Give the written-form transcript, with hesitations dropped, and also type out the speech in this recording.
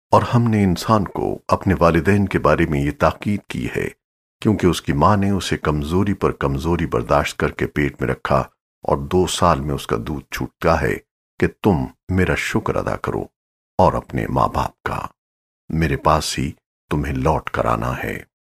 और हमने इंसान को अपने वालिदैन के बारे में ये ताकीद की है, क्योंकि उसकी माँ ने उसे कमजोरी पर कमजोरी बर्दाश्त करके पेट में रखा और 2 साल में उसका दूध छूटता है कि तुम मेरा शुक्र अदा करो और अपने माँ बाप का। मेरे पास ही तुम्हें लौट कर आना है।